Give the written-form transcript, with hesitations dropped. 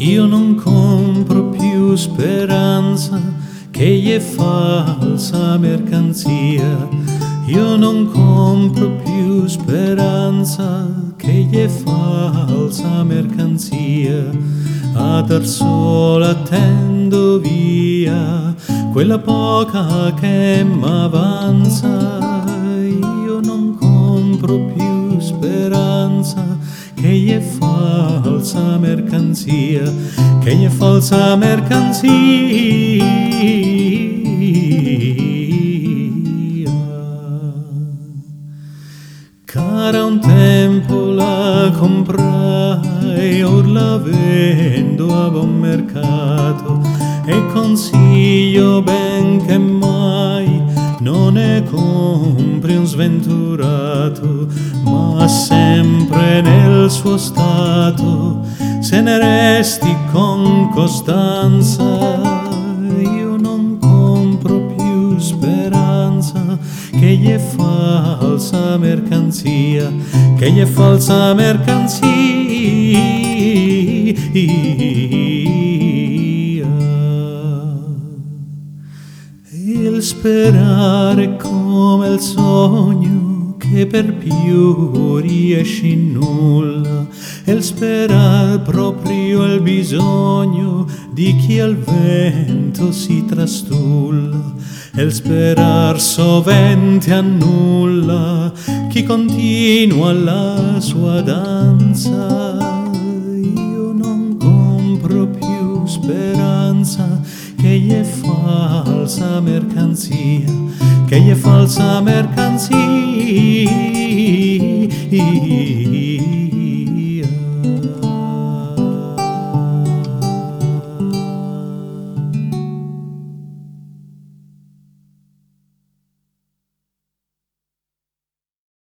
Io non compro più speranza che è falsa mercanzia. Io non compro più speranza che è falsa mercanzia. A dar sola tendo via quella poca che m'avanza. Io non compro più speranza che è falsa mercanzia, che è falsa mercanzia. Cara un tempo la comprai, or la vendo a buon mercato, e consiglio ben che mai non ne compri un sventurato, ma sempre nel suo stato, se ne resti con costanza. Io non compro più speranza che è falsa mercanzia, che è falsa mercanzia. Il sperare come il sogno che per più riesci in nulla, e il sperare proprio il bisogno di chi al vento si trastulla, e il sperar sovente annulla chi continua la sua danza. Io non compro più speranza che è falsa mercanzia, che è falsa mercanzia.